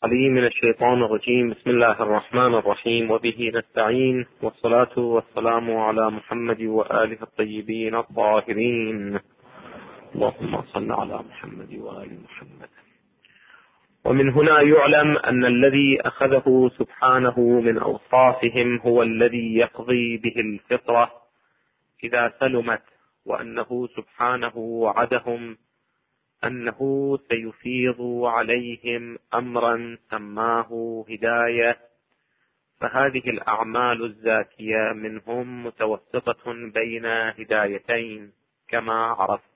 علي من الشيطان الرجيم. بسم الله الرحمن الرحيم، وبه نستعين، والصلاة والسلام على محمد وآله الطيبين الطاهرين. اللهم صل على محمد وآل محمد. ومن هنا يعلم أن الذي أخذه سبحانه من أوصافهم هو الذي يقضي به الفطرة إذا سلمت، وأنه سبحانه وعدهم أنه سيفيض عليهم أمرا سماه هداية، فهذه الأعمال الزاكية منهم متوسطة بين هدايتين كما عرفت.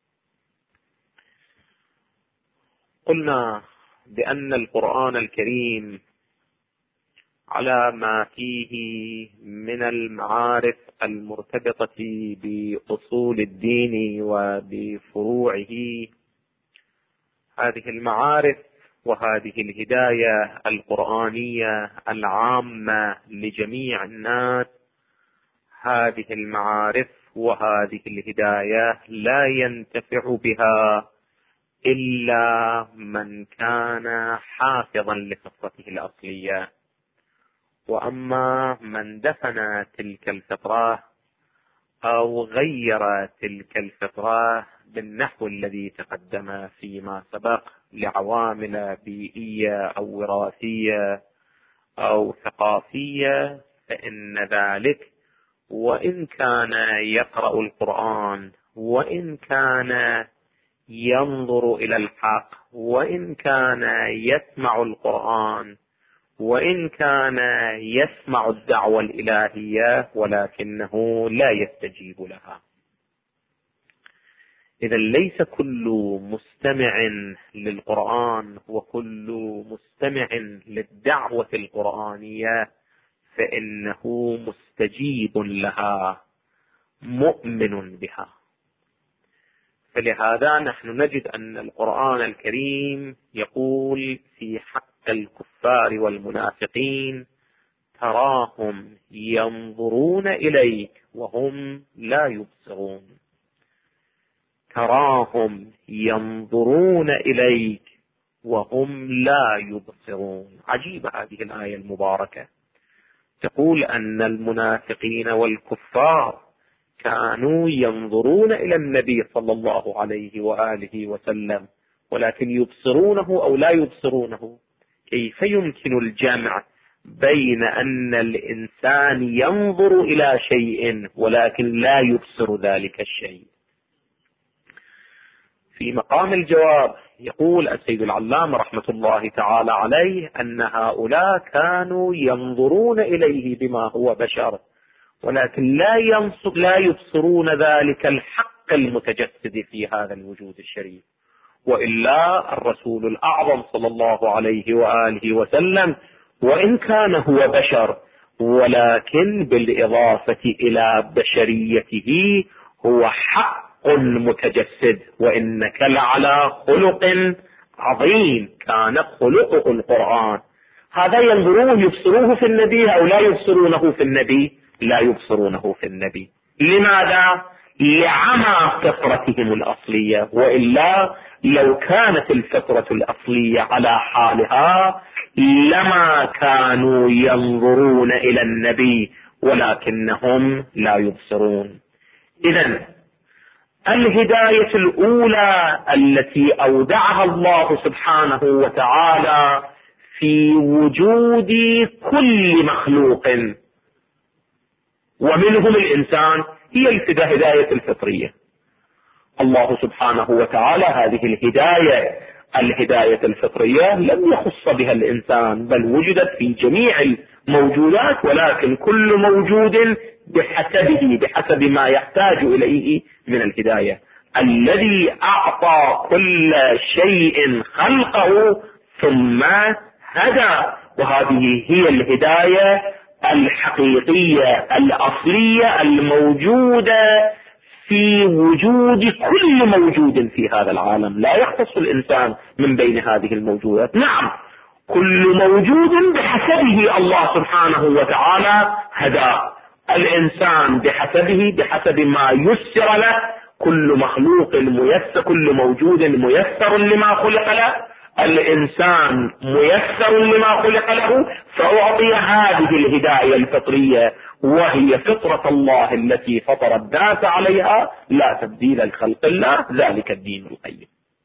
قلنا بأن القرآن الكريم على ما فيه من المعارف المرتبطة بأصول الدين وبفروعه، هذه المعارف وهذه الهداية القرآنية العامة لجميع الناس، هذه المعارف وهذه الهداية لا ينتفع بها إلا من كان حافظا لفطرته الأصلية. وأما من دفن تلك الفطرة أو غير تلك الفطرة بالنحو الذي تقدم فيما سبق لعوامل بيئية أو وراثية أو ثقافية، فإن ذلك وإن كان يقرأ القرآن، وإن كان ينظر إلى الحق، وإن كان يسمع القرآن، وإن كان يسمع الدعوة الإلهية، ولكنه لا يستجيب لها. إذا ليس كل مستمع للقرآن وكل مستمع للدعوة القرآنية فإنه مستجيب لها مؤمن بها. فلهذا نحن نجد أن القرآن الكريم يقول في حق الكفار والمنافقين: تراهم ينظرون إليك وهم لا يبصرون. تراهم ينظرون إليك وهم لا يبصرون. عجيبة هذه الآية المباركة، تقول أن المنافقين والكفار كانوا ينظرون إلى النبي صلى الله عليه وآله وسلم، ولكن يبصرونه أو لا يبصرونه. كيف يمكن الجمع بين أن الإنسان ينظر إلى شيء ولكن لا يبصر ذلك الشيء؟ في مقام الجواب يقول السيد العلامة رحمة الله تعالى عليه أن هؤلاء كانوا ينظرون إليه بما هو بشر، ولكن لا يبصرون ذلك الحق المتجسد في هذا الوجود الشريف. وإلا الرسول الأعظم صلى الله عليه وآله وسلم وإن كان هو بشر، ولكن بالإضافة إلى بشريته هو حق متجسد. وإنك لعلى خلق عظيم، كان خلقه القرآن. هذا ينظرون يبصروه في النبي أو لا يبصرونه في النبي؟ لا يبصرونه في النبي. لماذا؟ لعمى فطرتهم الأصلية. وإلا لو كانت الفطرة الأصلية على حالها لما كانوا ينظرون إلى النبي، ولكنهم لا يبصرون. إذن الهداية الأولى التي أودعها الله سبحانه وتعالى في وجود كل مخلوق ومنهم الإنسان هي الهداية الفطرية. الله سبحانه وتعالى هذه الهداية الفطرية لم يخص بها الإنسان، بل وجدت في جميع الموجودات، ولكن كل موجود بحسب ما يحتاج إليه من الهداية. الذي أعطى كل شيء خلقه ثم هدى، وهذه هي الهداية الحقيقية الأصلية الموجودة في وجود كل موجود في هذا العالم. لا يختص الإنسان من بين هذه الموجودات. نعم، كل موجود بحسبه الله سبحانه وتعالى هدى الإنسان بحسب ما يسر له. كل مخلوق ميسر، كل موجود ميسر لما خلق له. الإنسان ميسر لما خلق له، فأعطي هذه الهداية الفطرية، وهي فطرة الله التي فطر الناس عليها، لا تبديل لخلق الله، ذلك الدين القيم.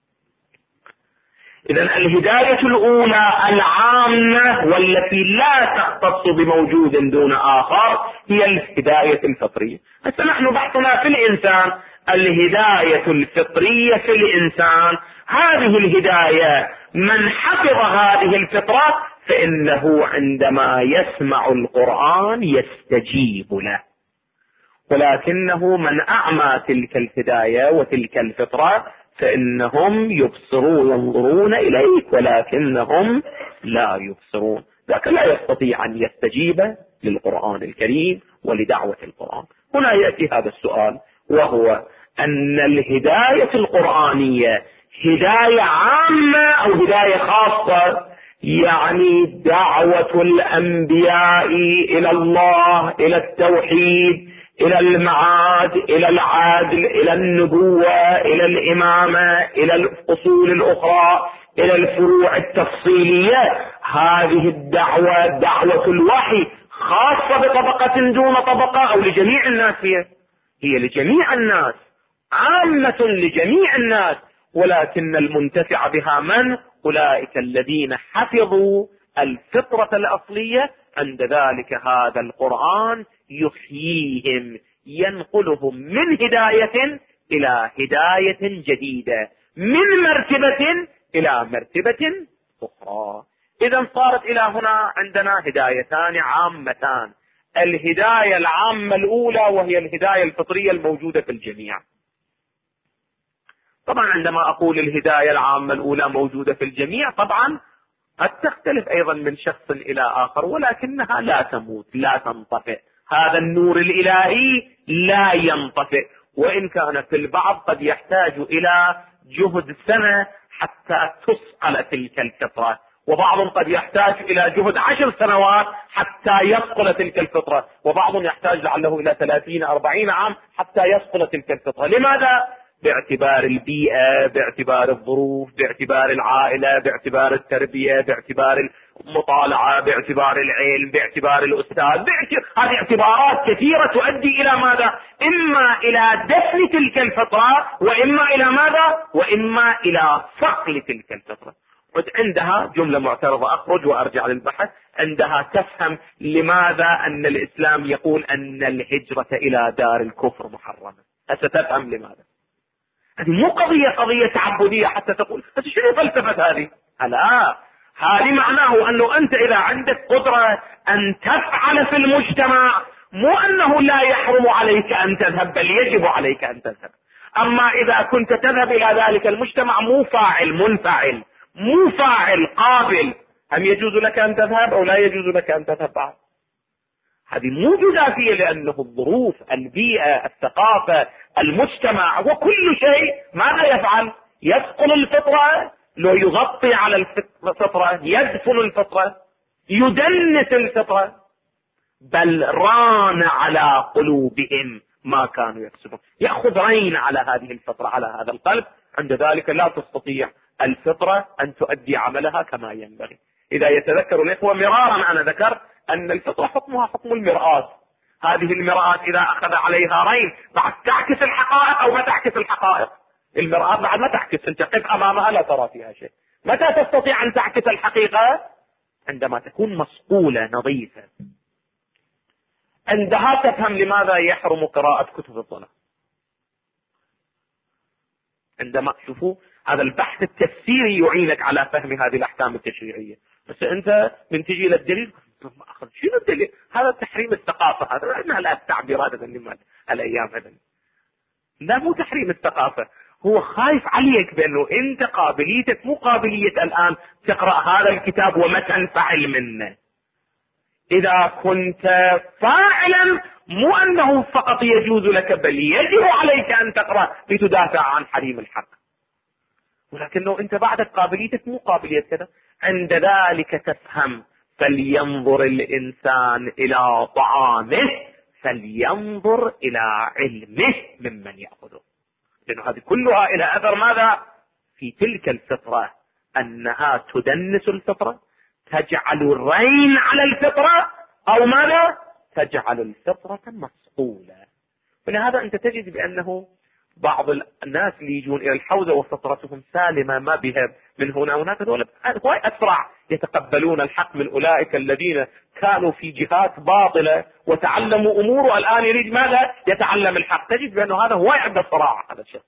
إذن الهداية الأولى العامة والتي لا تختص بموجود دون آخر هي الهداية الفطرية. هسه نحن بحثنا في الإنسان الهداية الفطرية في الإنسان. هذه الهداية من حفظ هذه الفطرة فإنه عندما يسمع القرآن يستجيب له، ولكنه من أعمى تلك الهداية وتلك الفطرة فإنهم يبصرون ينظرون إليك ولكنهم لا يبصرون، ذاك لا يستطيع أن يستجيب للقرآن الكريم ولدعوة القرآن. هنا يأتي هذا السؤال، وهو أن الهداية القرآنية هداية عامة أو هداية خاصة؟ يعني دعوة الأنبياء إلى الله، إلى التوحيد، إلى المعاد، إلى العدل، إلى النبوة، إلى الإمامة، إلى الأصول الأخرى، إلى الفروع التفصيلية. هذه الدعوة دعوة الوحي خاصة بطبقة دون طبقة أو لجميع الناس؟ هي لجميع الناس، عامة لجميع الناس، ولكن المنتفع بها من؟ أولئك الذين حفظوا الفطرة الأصلية. عند ذلك هذا القرآن يحييهم، ينقلهم من هداية إلى هداية جديدة، من مرتبة إلى مرتبة أخرى. إذا صارت إلى هنا عندنا هدايتان عامتان. الهداية العامة الأولى وهي الهداية الفطرية الموجودة في الجميع. طبعا عندما أقول الهداية العامة الأولى موجودة في الجميع، طبعا قد تختلف أيضا من شخص إلى آخر، ولكنها لا تموت، لا تنطفئ. هذا النور الإلهي لا ينطفئ، وإن كان في البعض قد يحتاج إلى جهد سنة حتى تصقل تلك الفطرة، وبعض قد يحتاج إلى جهد 10 سنوات حتى يصقل تلك الفطرة، وبعض يحتاج لعله إلى 30-40 عام حتى يصقل تلك الفطرة. لماذا؟ باعتبار البيئة، باعتبار الظروف، باعتبار العائلة، باعتبار التربية، باعتبار المطالعة، باعتبار العلم، باعتبار الأستاذ، هذه اعتبارات كثيرة تؤدي إلى ماذا؟ إما إلى دفن تلك الفطرة، وإما إلى ماذا؟ وإما إلى صقل تلك الفطرة. عندها جملة معترضة، أخرج وأرجع للبحث، عندها تفهم لماذا أن الإسلام يقول أن الهجرة إلى دار الكفر محرمة. ستفهم لماذا. هذه مو قضية تعبدية حتى تقول بس شنو فلسفة هذه؟ لا، هذه معناه أنه أنت إذا عندك قدرة أن تفعل في المجتمع، مو أنه لا يحرم عليك أن تذهب، بل يجب عليك أن تذهب. أما إذا كنت تذهب إلى ذلك المجتمع مو فاعل منفعل، مو فاعل قابل، أم يجوز لك أن تذهب أو لا يجوز لك أن تذهب بعد؟ هذه مو جزافية، لأنه الظروف، البيئة، الثقافة، المجتمع وكل شيء ماذا يفعل؟ يثقل الفطرة، لو يغطي على الفطرة، يدفن الفطرة، يدنس الفطرة، بل ران على قلوبهم ما كانوا يكسبون، يأخذ رين على هذه الفطرة، على هذا القلب. عند ذلك لا تستطيع الفطرة أن تؤدي عملها كما ينبغي. إذا يتذكر الإخوة مرارا أنا ذكرت أن الفطرة حكمها حكم المرآة. هذه المرآة إذا أخذ عليها رين بعد تعكس الحقائق أو ما تعكس الحقائق؟ المرآة بعد ما تعكس، أنت قف أمامها لا ترى فيها شيء. متى تستطيع أن تعكس الحقيقة؟ عندما تكون مصقولة نظيفة. عندها تفهم لماذا يحرم قراءة كتب الظلام. عندما شوفوا هذا البحث التفسيري يعينك على فهم هذه الأحكام التشريعية. بس أنت من تجي للدليل شنو الدليل؟ هذا تحريم الثقافة، هذا لا التعبيرات الأيام هذا لا، مو تحريم الثقافة. هو خايف عليك بأنه أنت قابليتك مو قابلية الآن تقرأ هذا الكتاب وما تنفعل منه. إذا كنت فاعلا مو أنه فقط يجوز لك، بل يجب عليك أن تقرأ لتدافع عن حريم الحق، ولكنه أنت بعدك قابليتك مو قابلية كذا. عند ذلك تفهم فلينظر الإنسان إلى طعامه فلينظر إلى علمه ممن يأخذه، لأن هذه كلها إلى أثر ماذا؟ في تلك الفطرة أنها تدنس الفطرة، تجعل الرين على الفطرة، أو ماذا؟ تجعل الفطرة مصقولة. ولهذا أنت تجد بأنه بعض الناس اللي يجون إلى الحوزة وفطرتهم سالمة ما بها من هنا وهناك، هذول هواي أسرع يتقبلون الحق من أولئك الذين كانوا في جهات باطلة وتعلموا أمور، والآن يريد ماذا؟ يتعلم الحق. تجد بأنه هذا هواي عنده صراع هذا الشخص.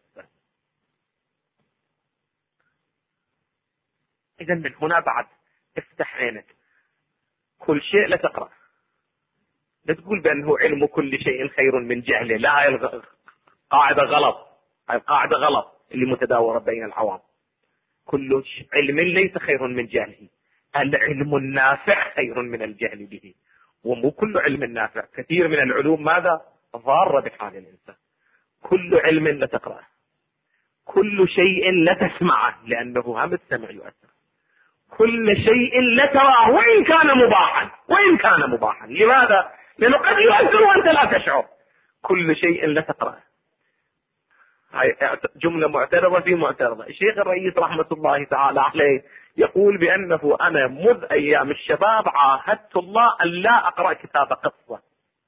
إذا من هنا بعد افتح عينك، كل شيء لا تقرأ، لا تقول بأنه علم كل شيء خير من جهله. لا، هاي قاعدة غلط، هاي قاعدة غلط اللي متداولة بين العوام. كل علم ليس خير من جهله، العلم النافع خير من الجهل به. ومو كل علم نافع، كثير من العلوم ماذا؟ ضارة بحال الإنسان. كل علم لا تقرأه، كل شيء لا تسمعه، لأنه هم السمع يؤثر. كل شيء لا تراه وإن كان مباحا، وإن كان مباحا. لماذا؟ لأنه قد يؤثر وأنت لا تشعر. كل شيء لا تقرأه. هاي جملة معترضة في معترضة. الشيخ الرئيس رحمة الله تعالى عليه يقول بأنه أنا منذ أيام الشباب عاهدت الله أن لا أقرأ كتاب قصة.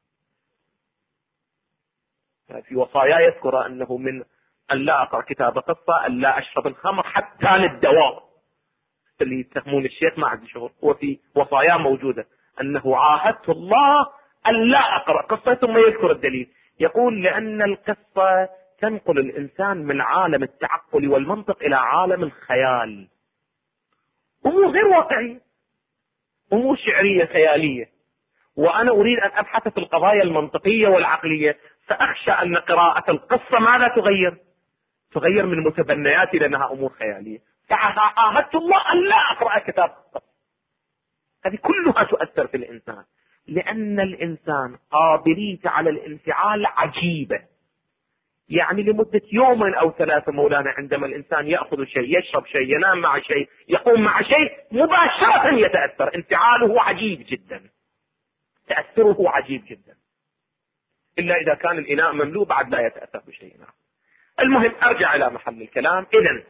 في وصايا يذكر أنه من أن لا أقرأ كتاب قصة، أن لا أشرب الخمر حتى للدواء. اللي يتهمون الشيخ ما عنده شغل، وفي وصايا موجودة أنه عاهدت الله أن لا أقرأ قصة. ثم يذكر الدليل، يقول لأن القصة تنقل الإنسان من عالم التعقل والمنطق إلى عالم الخيال، أمور غير واقعية، أمور شعرية خيالية. وأنا أريد أن أبحث في القضايا المنطقية والعقلية، فأخشى أن قراءة القصة ماذا تغير من متبنياتي، لأنها أمور خيالية. فعاهدت الله أن لا أقرأ كتاب قصة. هذه كلها تؤثر في الإنسان، لأن الإنسان قابليته على الانفعال عجيبة. يعني لمدة يوم أو ثلاثة مولانا، عندما الإنسان يأخذ شيء، يشرب شيء، ينام مع شيء، يقوم مع شيء، مباشرة يتأثر. انفعاله عجيب جدا، تأثره عجيب جدا. إلا إذا كان الإناء مملوء بعد لا يتأثر بشيء. المهم أرجع إلى محل الكلام. إذن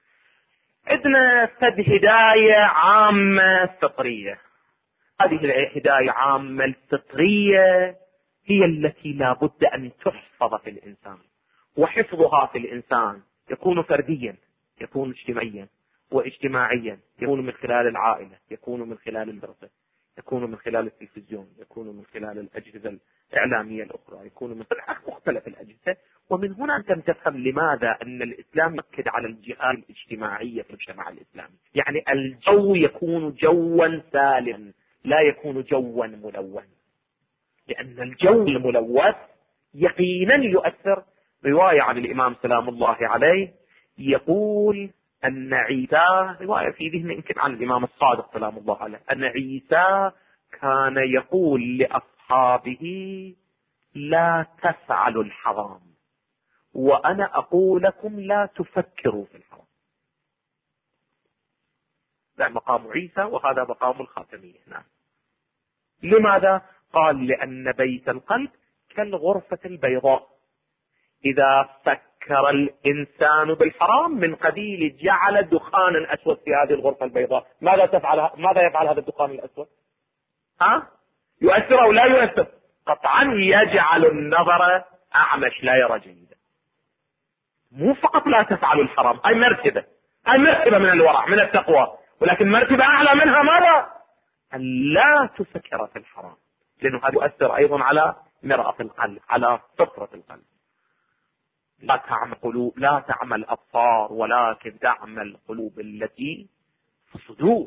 عندنا فد هداية عامة فطرية. هذه الهداية عامة الفطرية هي التي لا بد أن تحفظ في الإنسان، وحفظها في الإنسان يكون فرديا، يكون اجتماعيا، واجتماعيا يكون من خلال العائلة، يكون من خلال المدرسة، يكون من خلال التلفزيون، يكون من خلال الأجهزة الإعلامية الأخرى، يكون من مختلف الأجهزة. ومن هنا أنت تفهم لماذا أن الإسلام يؤكد على الجهة الاجتماعية في المجتمع الإسلامي. يعني الجو يكون جوا سالما، لا يكون جوا ملون، لأن الجو الملوث يقينا يؤثر. رواية عن الإمام سلام الله عليه يقول أن عيسى، رواية في ذهن يمكن عن الإمام الصادق سلام الله عليه، أن عيسى كان يقول لأصحابه لا تفعلوا الحرام، وأنا أقول لكم لا تفكروا في الحرام. ده مقام عيسى، وهذا مقام الخاتمية. نعم. لماذا؟ قال لأن بيت القلب كالغرفة البيضاء، إذا فكر الإنسان بالحرام من قبيل جعل دخانا أسود في هذه الغرفة البيضاء. ماذا يفعل هذا الدخان الأسود؟ يؤثر أو لا يؤثر؟ قطعا يجعل النظر أعمش، لا يرى جيدا. مو فقط لا تفعل الحرام، أي مرتبة من الورع، من التقوى، ولكن مرتبة أعلى منها ماذا؟ أن لا تفكر في الحرام، لأنه هذا يؤثر أيضا على مرأة القلب، على فطرة القلب. لا تعمل الأبصار ولكن تعمل القلوب التي في الصدور.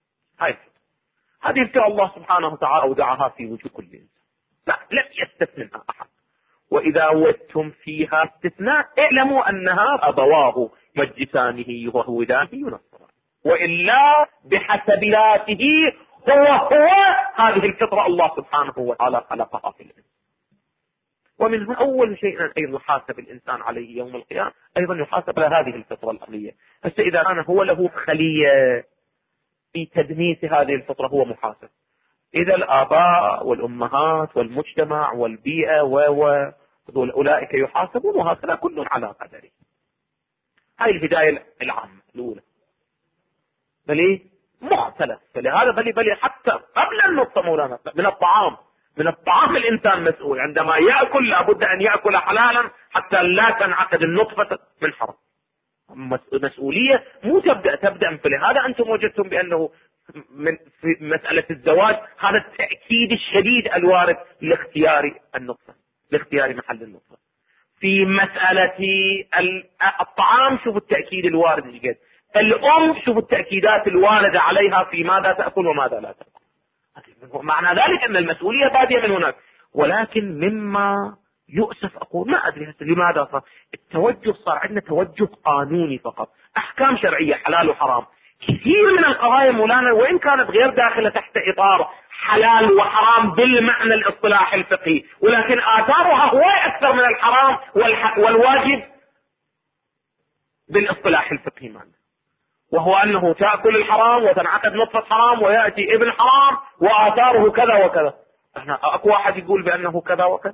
هذه الفكرة الله سبحانه وتعالى أودعها في وجود كل إنسان، لا لم يستثنها أحد. وإذا وجدتم فيها استثناء اعلموا أنها أبواه مجسانه وهودانه ينصران، وإلا بحسب ذاته هو هذه الفطرة الله سبحانه وتعالى خلقها في الإنسان. ومن هنا أول شيء أيضا يحاسب الإنسان عليه يوم القيامة، أيضا يحاسب على هذه الفطرة الأصلية. إذا كان هو له خلية في تدنيس هذه الفطرة هو محاسب. إذا الآباء والأمهات والمجتمع والبيئة أولئك يحاسبون، وهكذا كل على قدره. هاي الهداية العامة الأولى. بل مختلف. فلهذا بل حتى قبل النطفة مولانا من الطعام الإنسان مسؤول. عندما يأكل لابد أن يأكل حلالا حتى لا تنعقد النطفة من حرام. مسؤولية مو تبدأ. فلهذا أنتم وجدتم بأنه في مسألة الزواج هذا التأكيد الشديد الوارد لاختيار النطفة، لاختيار محل النطفة. في مسألة الطعام شوفوا التأكيد الوارد جدا. الأم شوفوا التأكيدات الواردة عليها في ماذا تأكل وماذا لا تأكل. معنى ذلك أن المسؤولية بادية من هناك. ولكن مما يؤسف أقول ما أدري لماذا صار التوجه، صار عندنا توجه قانوني فقط، أحكام شرعية حلال وحرام. كثير من القضايا مولانا وإن كانت غير داخلة تحت إطار حلال وحرام بالمعنى الاصطلاحي الفقهي، ولكن آثارها هو أكثر من الحرام والواجب بالاصطلاح الفقهي معنا، وهو أنه تأكل الحرام وتنعقد نطفة حرام ويأتي ابن حرام وآثاره كذا وكذا. احنا أكو واحد يقول بأنه كذا وكذا.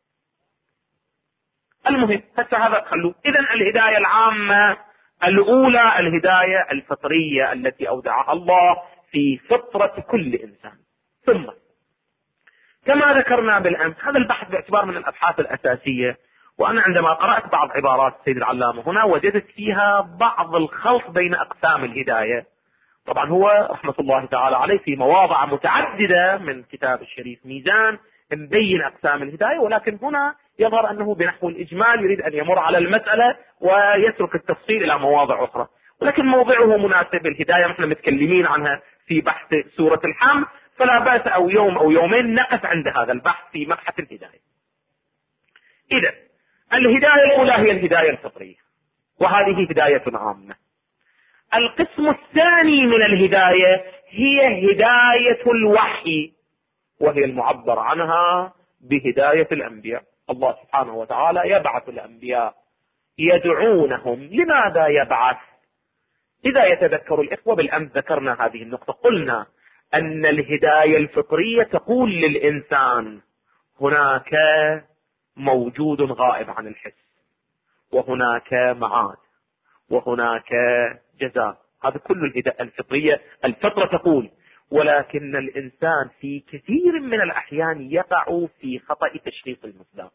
المهم هسه هذا خلوه. إذن الهداية العامة الأولى الهداية الفطرية التي أودعها الله في فطرة كل إنسان. ثم كما ذكرنا بالأمس هذا البحث باعتبار من الأبحاث الأساسية، وأنا عندما قرأت بعض عبارات السيد العلامة هنا وجدت فيها بعض الخلط بين أقسام الهداية. طبعا هو رحمة الله تعالى عليه في مواضع متعددة من كتاب الشريف ميزان مبين أقسام الهداية، ولكن هنا يظهر أنه بنحو الإجمال يريد أن يمر على المسألة ويترك التفصيل إلى مواضع أخرى، ولكن موضعه مناسب. الهداية نحن متكلمين عنها في بحث سورة الحمد، فلا بأس أو يوم أو يومين نقف عند هذا البحث في مبحث الهداية. إذا الهداية الأولى هي الهداية الفطرية، وهذه هداية عامة. القسم الثاني من الهداية هي هداية الوحي، وهي المعبر عنها بهداية الأنبياء. الله سبحانه وتعالى يبعث الأنبياء يدعونهم. لماذا يبعث؟ إذا يتذكر الإخوة بالأمس ذكرنا هذه النقطة، قلنا أن الهداية الفطرية تقول للإنسان هناك موجود غائب عن الحس، وهناك معاد، وهناك جزاء. هذا كل الهداية الفطرية الفطرة تقول. ولكن الإنسان في كثير من الأحيان يقع في خطأ تشخيص المصداق.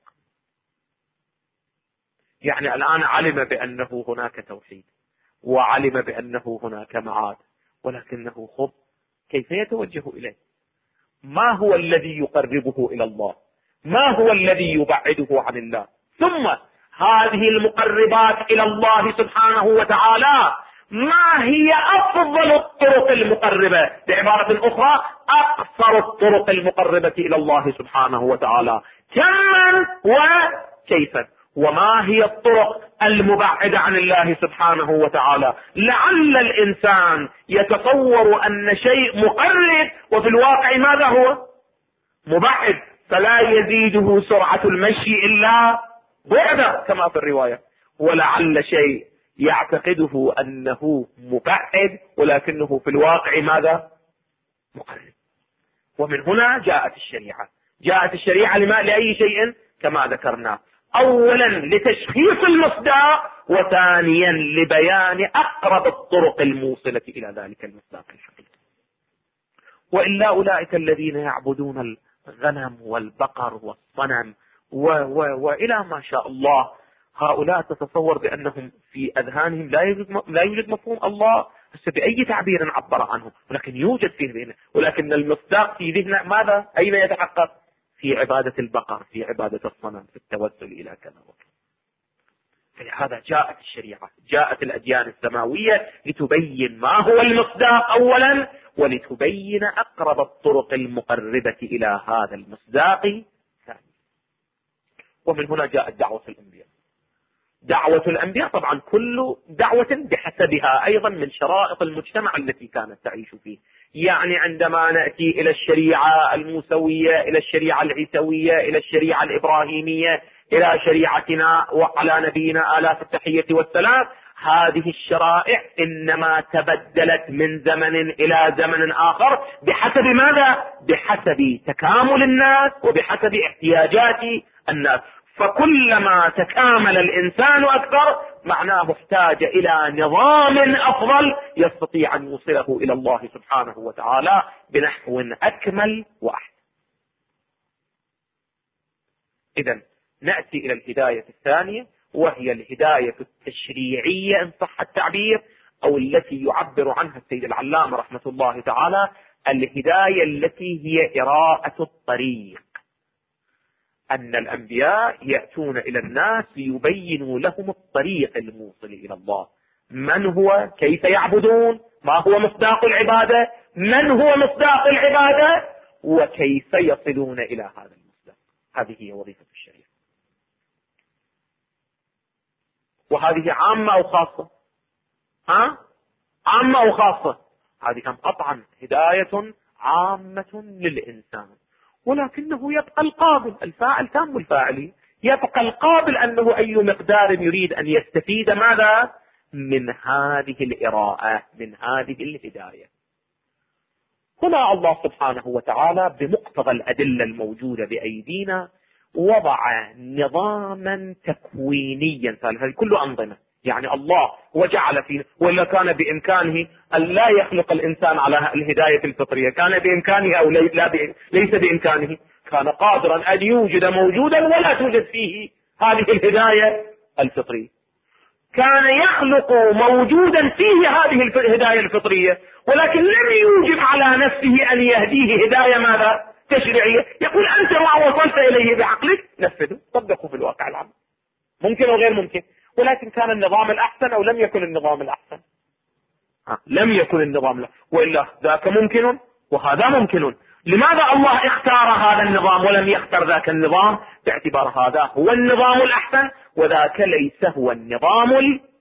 يعني الآن علم بأنه هناك توحيد وعلم بأنه هناك معاد، ولكنه كيف يتوجه إليه؟ ما هو الذي يقربه إلى الله؟ ما هو الذي يبعده عن الله؟ ثم هذه المقربات إلى الله سبحانه وتعالى ما هي أفضل الطرق المقربة؟ بعبارة أخرى أقصر الطرق المقربة إلى الله سبحانه وتعالى كما وكيفا؟ وما هي الطرق المبعدة عن الله سبحانه وتعالى؟ لعل الإنسان يتصور أن شيء مقرب وفي الواقع ماذا هو؟ مبعد، فلا يزيده سرعة المشي إلا بعدا كما في الرواية. ولعل شيء يعتقده أنه مبعد ولكنه في الواقع ماذا؟ مقرب. ومن هنا جاءت الشريعة لأي شيء؟ كما ذكرنا، أولا لتشخيص المصداق، وثانيا لبيان أقرب الطرق الموصلة إلى ذلك المصداق الحقيقي. وإلا أولئك الذين يعبدون الغنم والبقر والصنم وإلى ما شاء الله، هؤلاء تتصور بأنهم في أذهانهم لا يوجد مفهوم الله بأي تعبير عبر عنه، ولكن يوجد في ذهنه، ولكن المصداق في ذهنه ماذا؟ أين يتحقق؟ في عبادة البقر، في عبادة الصنم، في التوسل إلى كذا وكذا. فلهذا جاءت الشريعة، جاءت الأديان السماوية لتبين ما هو المصداق أولا، ولتبين أقرب الطرق المقربة إلى هذا المصداق ثانيا. ومن هنا جاءت دعوة الأنبياء. دعوة الأنبياء طبعا كل دعوة بحسبها أيضا من شرائط المجتمع التي كانت تعيش فيه. يعني عندما نأتي إلى الشريعة الموسوية، إلى الشريعة العيسوية، إلى الشريعة الإبراهيمية، إلى شريعتنا وعلى نبينا آلاف التحية والسلام، هذه الشرائع إنما تبدلت من زمن إلى زمن آخر بحسب ماذا؟ بحسب تكامل الناس وبحسب احتياجات الناس. فكلما تكامل الإنسان أكثر معناه احتاج إلى نظام أفضل يستطيع أن يوصله إلى الله سبحانه وتعالى بنحو أكمل وأحسن. إذن نأتي إلى الهداية الثانية، وهي الهداية التشريعية إن صح التعبير، أو التي يعبر عنها السيد العلامة رحمة الله تعالى الهداية التي هي إراءة الطريق. أن الأنبياء يأتون إلى الناس ليبينوا لهم الطريق الموصل إلى الله، من هو، كيف يعبدون، ما هو مصداق العبادة، من هو مصداق العبادة، وكيف يصلون إلى هذا المصداق. هذه هي وظيفة الشريعة. وهذه عامة أو خاصة؟ عامة أو خاصة؟ هذه قطعا هداية عامة للإنسان، ولكنه يبقى القابل، الفاعل تام الفاعل، يبقى القابل أنه أي مقدار يريد أن يستفيد ماذا من هذه الإراءة، من هذه الهداية. هنا الله سبحانه وتعالى بمقتضى الأدلة الموجودة بأيدينا وضع نظاما تكوينيا، هذه كله أنظمة، يعني الله وجعل فيه، ولا كان بإمكانه أن لا يخلق الإنسان على الهداية الفطرية، كان بإمكانه أو ليس بإمكانه، كان قادرا أن يوجد موجودا ولا توجد فيه هذه الهداية الفطرية، كان يخلق موجودا فيه هذه الهداية الفطرية، ولكن لم يوجب على نفسه أن يهديه هداية ماذا تشريعية، يقول أنت ما وصلت إليه بعقلك نفذه طبقه في الواقع العام، ممكن أو غير ممكن. ولكن كان النظام الأحسن أو لم يكن النظام الأحسن؟ لم يكن النظام الأحسن، وإلا ذاك ممكن وهذا ممكن. لماذا الله اختار هذا النظام ولم يختار ذاك النظام؟ باعتبار هذا هو النظام الأحسن وذاك ليس هو النظام الأحسن.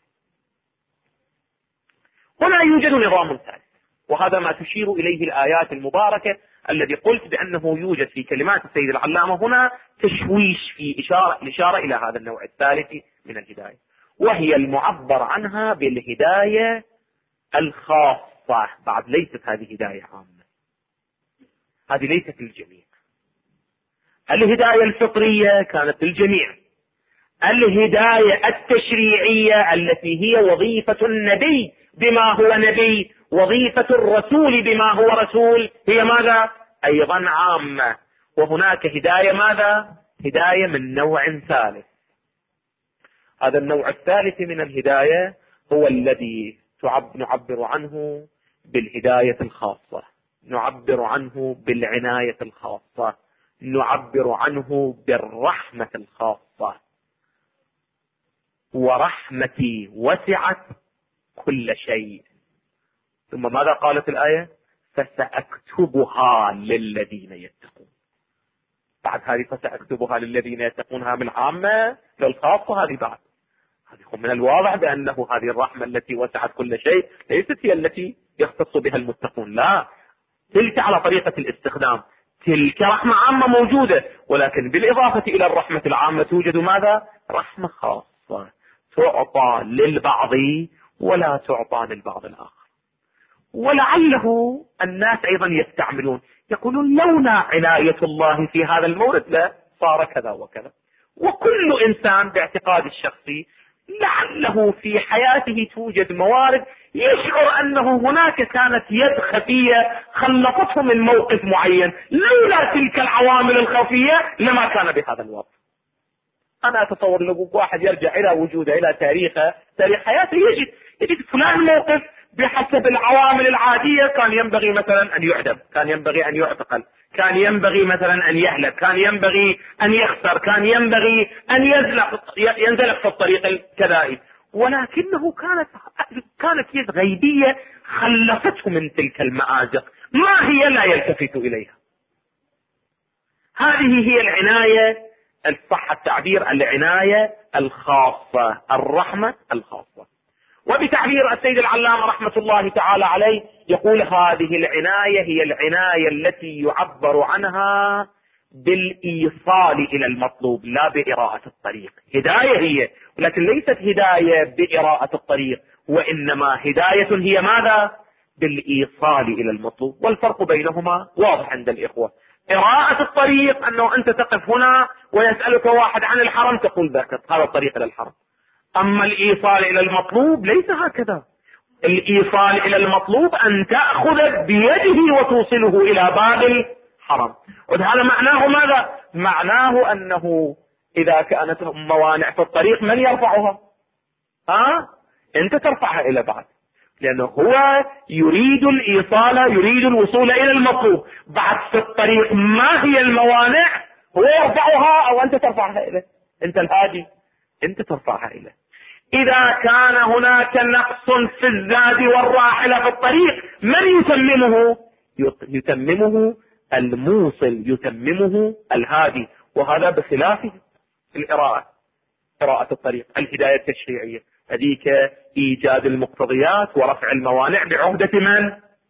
هنا يوجد نظام ثالث، وهذا ما تشير إليه الآيات المباركة الذي قلت بأنه يوجد في كلمات السيد العلامة هنا تشويش في إشارة إلى هذا النوع الثالث من الهداية، وهي المعبر عنها بالهداية الخاصة. بعد ليست هذه هداية عامة، هذه ليست للجميع. الهداية الفطرية كانت للجميع، الهداية التشريعية التي هي وظيفة النبي بما هو نبي، وظيفة الرسول بما هو رسول، هي ماذا؟ أيضا عامة. وهناك هداية ماذا؟ هداية من نوع ثالث. هذا النوع الثالث من الهداية هو الذي نعبر عنه بالهداية الخاصة، نعبر عنه بالعناية الخاصة، نعبر عنه بالرحمة الخاصة. ورحمتي وسعت كل شيء. ثم ماذا قالت الآية؟ فسأكتبها للذين يتقون. بعد هذه فسأكتبها للذين يتقونها من عامة للخاصة، هذه بعد هذه من الواضح بأنه هذه الرحمة التي وسعت كل شيء ليست هي التي يختص بها المتقون، لا، تلك على طريقة الاستخدام، تلك رحمة عامة موجودة، ولكن بالإضافة إلى الرحمة العامة توجد ماذا؟ رحمة خاصة تعطى للبعض ولا تعطى للبعض الآخر. ولعله الناس أيضا يستعملون، يقولون لولا عناية الله في هذا المورد لا صار كذا وكذا. وكل إنسان باعتقاد الشخصي لعله في حياته توجد موارد يشعر أنه هناك كانت يد خفية خلطته من موقف معين، لولا تلك العوامل الخفية لما كان بهذا الوضع. أنا أتصور لو واحد يرجع إلى وجوده، إلى تاريخه، تاريخ حياته، يجد فلان موقف بحسب العوامل العادية كان ينبغي مثلا أن يعدم، كان ينبغي أن يعتقل، كان ينبغي مثلا أن يهلك، كان ينبغي أن يخسر، كان ينبغي أن ينزلق في الطريق الكذائي، ولكنه كانت يد غيبية خلفته من تلك المآزق، ما هي لا يلتفت إليها. هذه هي العناية، الصح التعبير، العناية الخاصة، الرحمة الخاصة. وبتعبير السيد العلامة رحمة الله تعالى عليه يقول هذه العناية هي العناية التي يعبر عنها بالإيصال إلى المطلوب لا بإراءة الطريق. هداية هي، ولكن ليست هداية بإراءة الطريق، وإنما هداية هي ماذا؟ بالإيصال إلى المطلوب. والفرق بينهما واضح عند الإخوة. قراءة الطريق أنه أنت تقف هنا ويسألك واحد عن الحرم تقول ذاك هذا الطريق إلى الحرم. أما الإيصال إلى المطلوب ليس هكذا. الإيصال إلى المطلوب أن تأخذ بيده وتوصله إلى باب الحرم. وهذا معناه ماذا؟ معناه أنه إذا كانت موانع في الطريق من يرفعها؟ أنت ترفعها إلى بعد، لأنه هو يريد الإيصال، يريد الوصول إلى المطلوب. بعد في الطريق ما هي الموانع؟ هو يرفعها أو أنت ترفعها إليه؟ أنت الهادي، أنت ترفعها إليه. إذا كان هناك نقص في الزاد والراحلة في الطريق من يتممه؟ يتممه الموصل، يتممه الهادي. وهذا بخلاف القراءة، قراءة الطريق الهداية التشريعية هذيك إيجاد المقتضيات ورفع الموانع بعهدة من؟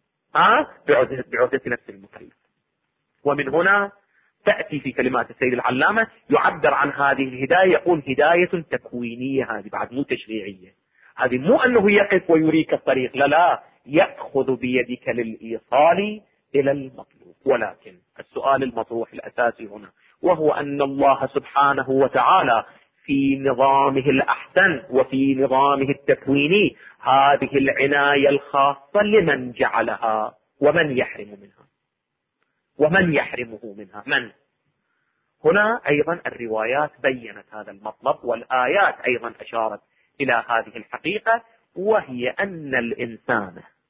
بعهدة نفس المكلف. ومن هنا تأتي في كلمات السيد العلامة يعبر عن هذه الهداية، يقول هداية تكوينية، هذه بعد مو تشريعية. هذه مو أنه يقف ويريك الطريق، لا يأخذ بيدك للإيصال إلى المطلوب. ولكن السؤال المطروح الأساسي هنا وهو أن الله سبحانه وتعالى في نظامه الأحسن وفي نظامه التكويني هذه العناية الخاصة لمن جعلها ومن يحرم منها، ومن يحرمه منها من؟ هنا أيضا الروايات بيّنت هذا المطلب، والآيات أيضا أشارت إلى هذه الحقيقة، وهي أن الإنسان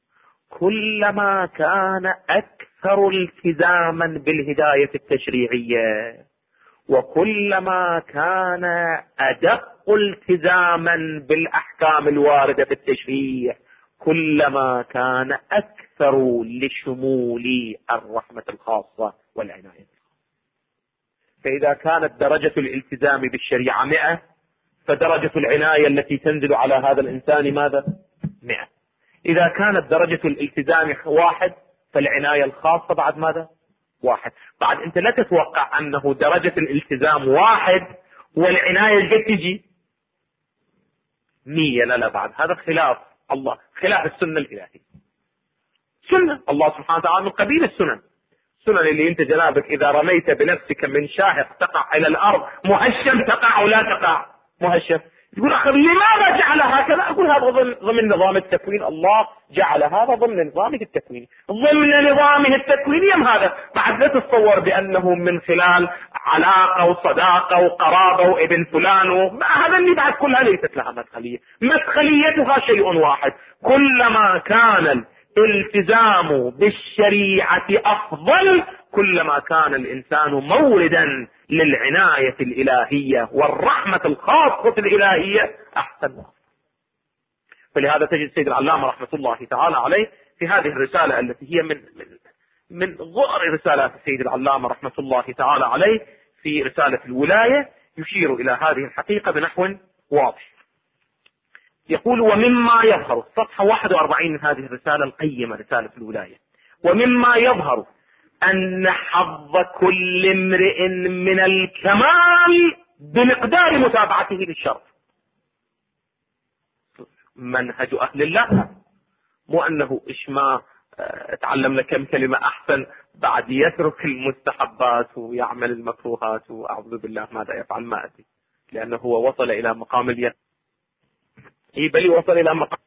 كلما كان أكثر التزاما بالهداية التشريعية وكلما كان أدق التزاما بالأحكام الواردة في التشريع كلما كان أكثر لشمول الرحمة الخاصة والعناية الخاصة. فإذا كانت درجة الالتزام بالشريعة 100 فدرجة العناية التي تنزل على هذا الإنسان ماذا؟ 100. إذا كانت درجة الالتزام 1 فالعناية الخاصة بعد ماذا؟ 1. بعد أنت لا تتوقع أنه درجة الالتزام 1 والعناية الجد تجي 100. لا بعد هذا خلاف الله، خلاف السنة الإلهية. سنة الله سبحانه وتعالى من قبيل السنن اللي انت جنابك اذا رميت بنفسك من شاهق تقع الى الارض مهشم تقع ولا تقع مهشم. تقول اخي لماذا جعل هكذا؟ اقول هذا ضمن نظام التكوين، الله جعل هذا ضمن نظامه التكويني، ضمن نظامه التكويني. هذا بعد لا تتصور بانه من خلال علاقه وصداقه وقرابه وابن فلان هذا اللي بعد كلها ليست لها مدخليه، مدخليتها شيء واحد. كلما كان الالتزام بالشريعة أفضل كلما كان الإنسان موردا للعناية الإلهية والرحمة الخاصة الإلهية أحسن وأفضل. فلهذا تجد السيد العلامة رحمة الله تعالى عليه في هذه الرسالة التي هي من ظهر رسالات السيد العلامة رحمة الله تعالى عليه في رسالة الولاية يشير إلى هذه الحقيقة بنحو واضح. يقول ومما يظهر، صفحة 41 من هذه الرسالة القيمة رسالة الولاية، ومما يظهر أن حظ كل امرئ من الكمال بمقدار متابعته للشرع. منهج أهل الله مو أنه إشما اتعلم لك كم كلمة أحسن بعد يترك المستحبات ويعمل المكروهات وأعوذ بالله ماذا يفعل ما أدري، لأنه هو وصل إلى مقام بل وصل إلى مقام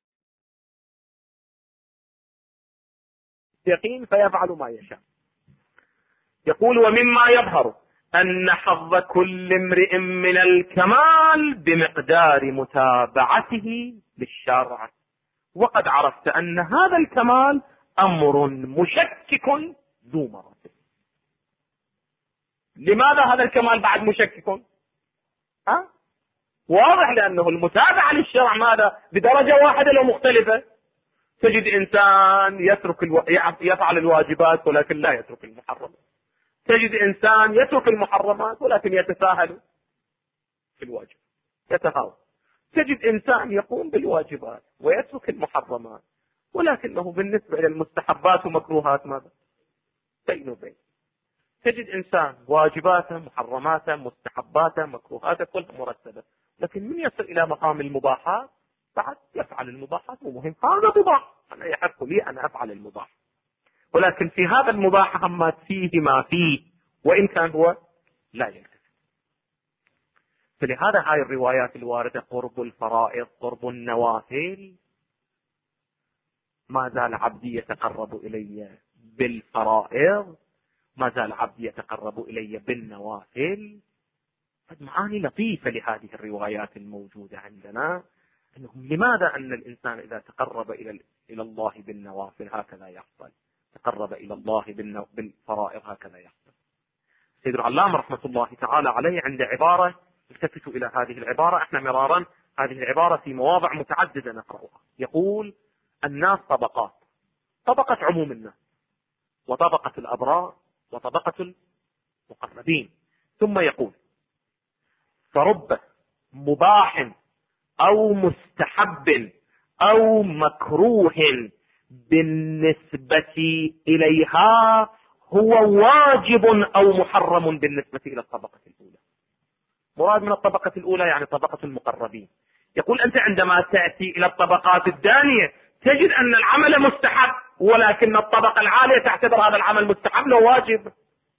يقين فيفعل ما يشاء. يقول ومما يظهر أن حظ كل امرئ من الكمال بمقدار متابعته للشرع، وقد عرفت أن هذا الكمال أمر مشكك ذو مراتب. لماذا هذا الكمال بعد مشكك؟ واضح لأنه المتابعة للشرع ماذا؟ بدرجة واحدة لو مختلفة. تجد إنسان يفعل الواجبات ولكن لا يترك المحرمات، تجد إنسان يترك المحرمات ولكن يتساهل في الواجب يتهاون، تجد إنسان يقوم بالواجبات ويترك المحرمات ولكنه بالنسبة إلى المستحبات ومكروهات ماذا؟ بين وبين. تجد إنسان واجباته محرماته مستحباته مكروهاته كلها مرتبة، لكن من يصل إلى مقام المباحات بعد يفعل المباحات. مو مهم هذا مباح، أنا يحق لي أن أفعل المباح. ولكن في هذا المباح همات فيه ما فيه، وإن كان هو لا يلتفت. فلهذا هاي الروايات الواردة قرب الفرائض، قرب النوافل، ما زال عبدي يتقرب إلي بالفرائض، ما زال عبدي يتقرب إلي بالنوافل. معاني لطيفة لهذه الروايات الموجودة عندنا، أنه لماذا أن الإنسان إذا تقرب إلى الله بالنوافل هكذا يحصل، تقرب إلى الله بالفرائض هكذا يحصل. سيد العلامة رحمة الله تعالى عليه عند عبارة، التفتوا إلى هذه العبارة، احنا مرارا هذه العبارة في مواضع متعددة نقرأها. يقول: الناس طبقات، طبقة عموم الناس، وطبقة الأبرار، وطبقة المقربين. ثم يقول: فرب مباح أو مستحب أو مكروه بالنسبة إليها هو واجب أو محرم بالنسبة إلى الطبقة الأولى. مراد من الطبقة الأولى يعني طبقة المقربين. يقول أنت عندما تأتي إلى الطبقات الدانية تجد أن العمل مستحب، ولكن الطبقة العالية تعتبر هذا العمل مستحب له واجب،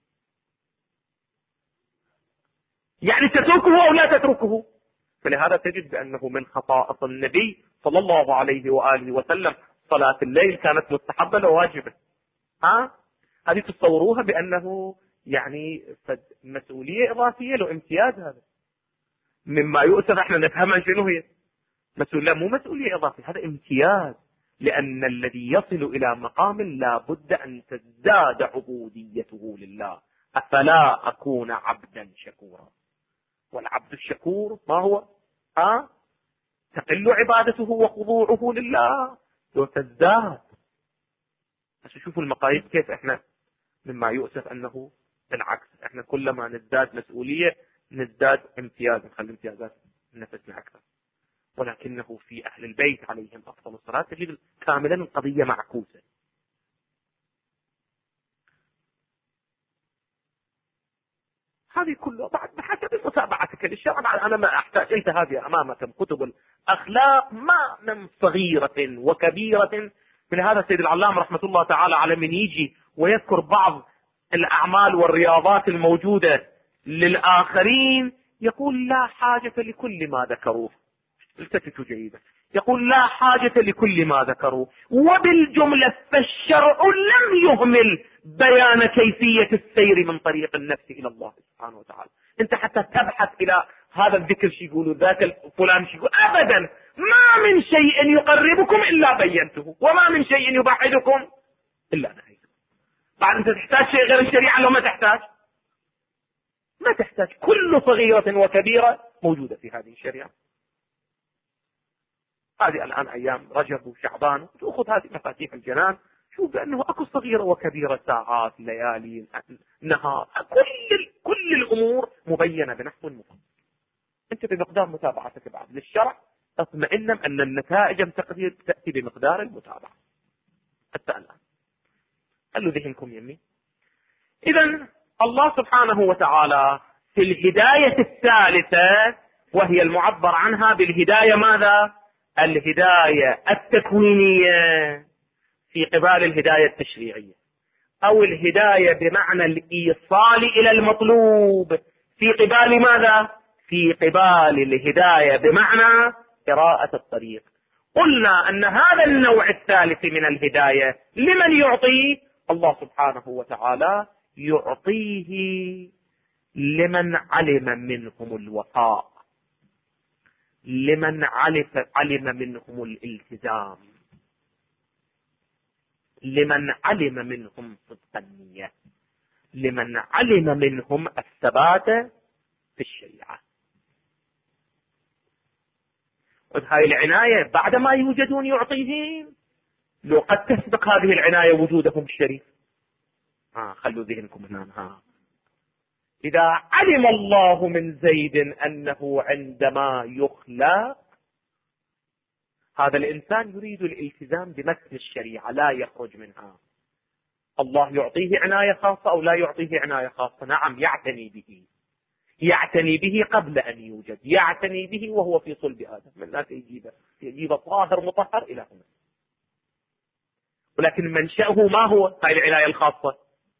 يعني تتركه أو لا تتركه. فلهذا تجد بأنه من خصائص النبي صلى الله عليه وآله وسلم صلاة الليل كانت مستحبة له واجبة. هذه تصوروها بأنه يعني مسؤولية إضافية له، امتياز. هذا مما يؤسف احنا نفهمها شنو هي مسؤولية، مو مسؤولية إضافية، هذا امتياز. لأن الذي يصل إلى مقام لا بد أن تزداد عبوديته لله. أفلا أكون عبدا شكورا. والعبد الشكور ما هو؟ تقل عبادته وخضوعه لله وتزداد. بس شوفوا المقاييس كيف احنا مما يؤسف أنه بالعكس، احنا كلما نزداد مسؤولية نزداد امتياز، نخلي امتيازات نفسنا أكثر. ولكنه في أهل البيت عليهم أفضل الصلاة تجد كاملا القضية معكوسة. هذه كلها بعد بحسب متابعتك للشرع. أنا ما أحتاج، أنت هذه أمامكم كتب الأخلاق ما من صغيرة وكبيرة. من هذا سيد العلامة رحمة الله تعالى على من يجي ويذكر بعض الأعمال والرياضات الموجودة للآخرين يقول: لا حاجة لكل ما ذكروه. التفتوا جيدا، يقول: لا حاجة لكل ما ذكروه. وبالجملة فالشرع لم يهمل بيان كيفية السير من طريق النفس إلى الله سبحانه وتعالى. انت حتى تبحث إلى هذا الذكر شي يقولوا، ذاك فلان شي يقول، أبدا ما من شيء يقربكم إلا بينته، وما من شيء يبعدكم إلا نهيته. بعد أنت تحتاج شيء غير الشريعة لو ما تحتاج؟ ما تحتاج. كل صغيرة وكبيرة موجودة في هذه الشريعة. هذه الآن أيام رجب وشعبان، تأخذ هذه مفاتيح الجنان، شوف بأنه أكو صغيرة وكبيرة، ساعات، ليالي، نهار، كل الأمور مبينة بنحو مفصل. أنت بمقدار متابعتك بعد للشرع اطمئن أن النتائج تأتي بمقدار المتابعة. حتى الآن خلوا ذهنكم يمي. إذن الله سبحانه وتعالى في الهداية الثالثة، وهي المعبر عنها بالهداية ماذا؟ الهداية التكوينية في قبال الهداية التشريعية، أو الهداية بمعنى الإيصال إلى المطلوب في قبال ماذا؟ في قبال الهداية بمعنى قراءة الطريق. قلنا أن هذا النوع الثالث من الهداية لمن يعطيه؟ الله سبحانه وتعالى يعطيه لمن علم منهم الوفاء، لمن علم منهم الالتزام، لمن علم منهم صدق النية، لمن علم منهم الثبات في الشريعة. هذه العناية بعدما يوجدون يعطيهم، لو قد تسبق هذه العناية وجودهم الشريف. خلوا ذهنكم هنا. إذا علم الله من زيد أنه عندما يخلق هذا الإنسان يريد الالتزام بمتن الشريعة لا يخرج منها، الله يعطيه عناية خاصة أو لا يعطيه عناية خاصة؟ نعم، يعتني به قبل أن يوجد، يعتني به وهو في صلب آدم، من الناس يجيبه طاهر مطهر إلى هنا. ولكن منشأه ما هو؟ هاي العناية الخاصة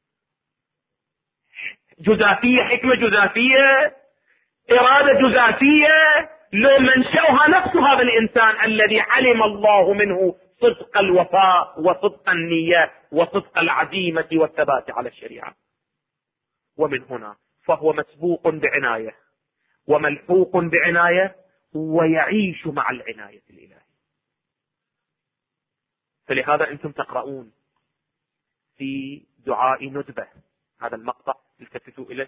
جزافية، حكمة جزافية، إرادة جزافية، لو منشأها نفس هذا الإنسان الذي علم الله منه صدق الوفاء وصدق النية وصدق العزيمة والثبات على الشريعة. ومن هنا فهو مسبوق بعناية وملحوق بعناية ويعيش مع العناية الإلهية. فلهذا أنتم تقرؤون في دعاء ندبة هذا المقطع، التفتوا إليه،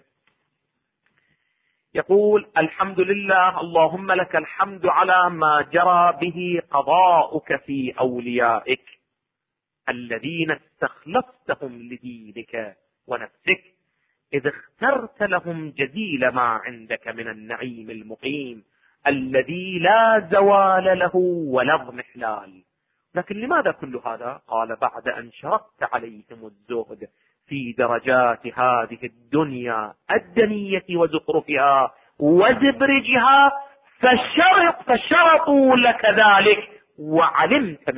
يقول: الحمد لله اللهم لك الحمد على ما جرى به قضاؤك في أوليائك الذين استخلفتهم لدينك ونفسك، إذ اخترت لهم جزيل ما عندك من النعيم المقيم الذي لا زوال له ولا اضمحلال. لكن لماذا كل هذا؟ قال: بعد أن شرطت عليهم الزهد في درجات هذه الدنيا الدنية وزخرفها وزبرجها، فشرطوا لك ذلك وعلمت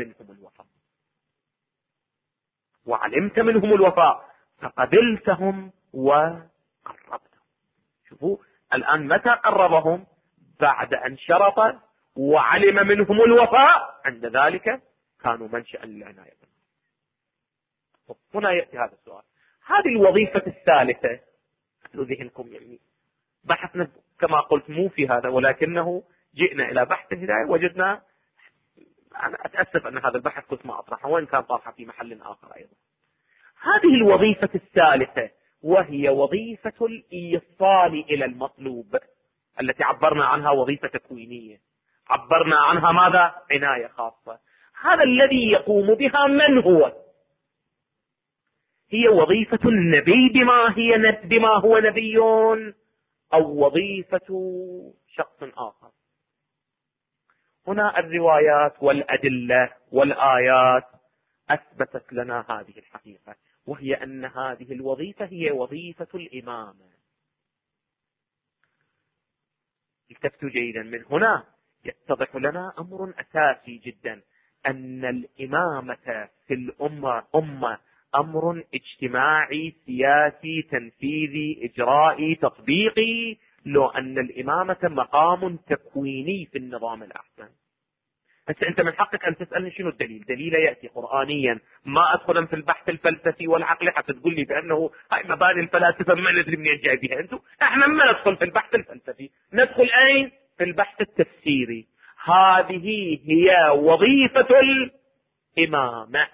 منهم الوفاء فقبلتهم وقربتهم. شوفوا الآن متى قربهم؟ بعد أن شرط وعلم منهم الوفاء، عند ذلك كانوا منشأ للعناية. هنا يأتي هذا السؤال، هذه الوظيفة الثالثة ذهنكم يعني بحثنا كما قلت مو في هذا، ولكنه جئنا إلى بحث الهداية وجدنا، أنا أتأسف أن هذا البحث كنت ما أطرحه وإن كان طرحه في محل آخر أيضا. هذه الوظيفة الثالثة وهي وظيفة الإيصال إلى المطلوب التي عبرنا عنها وظيفة تكوينية، عبرنا عنها ماذا؟ عناية خاصة. هذا الذي يقوم بها من هو؟ هي وظيفة النبي بما هو نبي، أو وظيفة شخص آخر؟ هنا الروايات والأدلة والآيات أثبتت لنا هذه الحقيقة، وهي أن هذه الوظيفة هي وظيفة الإمامة. التفتوا جيدا، من هنا يتضح لنا أمر أساسي جدا، أن الإمامة في الأمة أمر اجتماعي سياسي تنفيذي إجرائي تطبيقي، لو أن الإمامة مقام تكويني في النظام الأحسن. بس أنت من حقك أن تسألني شنو الدليل. دليل يأتي قرآنيا، ما أدخل في البحث الفلسفي والعقلي حتى تقول لي بأنه هاي مباني الفلاسفة ما ندري منين جايبيها أنتم. احنا ما ندخل في البحث الفلسفي، ندخل أين؟ في البحث التفسيري. هذه هي وظيفة الإمامة،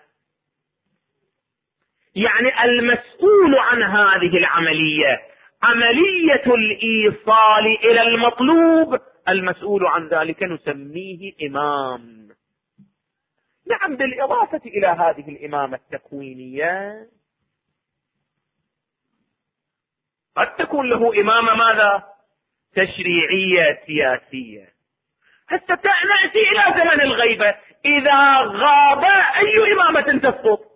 يعني المسؤول عن هذه العملية، عملية الإيصال إلى المطلوب، المسؤول عن ذلك نسميه إمام. نعم، بالإضافة إلى هذه الإمامة التكوينية قد تكون له إمامة ماذا؟ تشريعية سياسية. حتى نأتي إلى زمن الغيبة، إذا غاب أي إمامة تسقط؟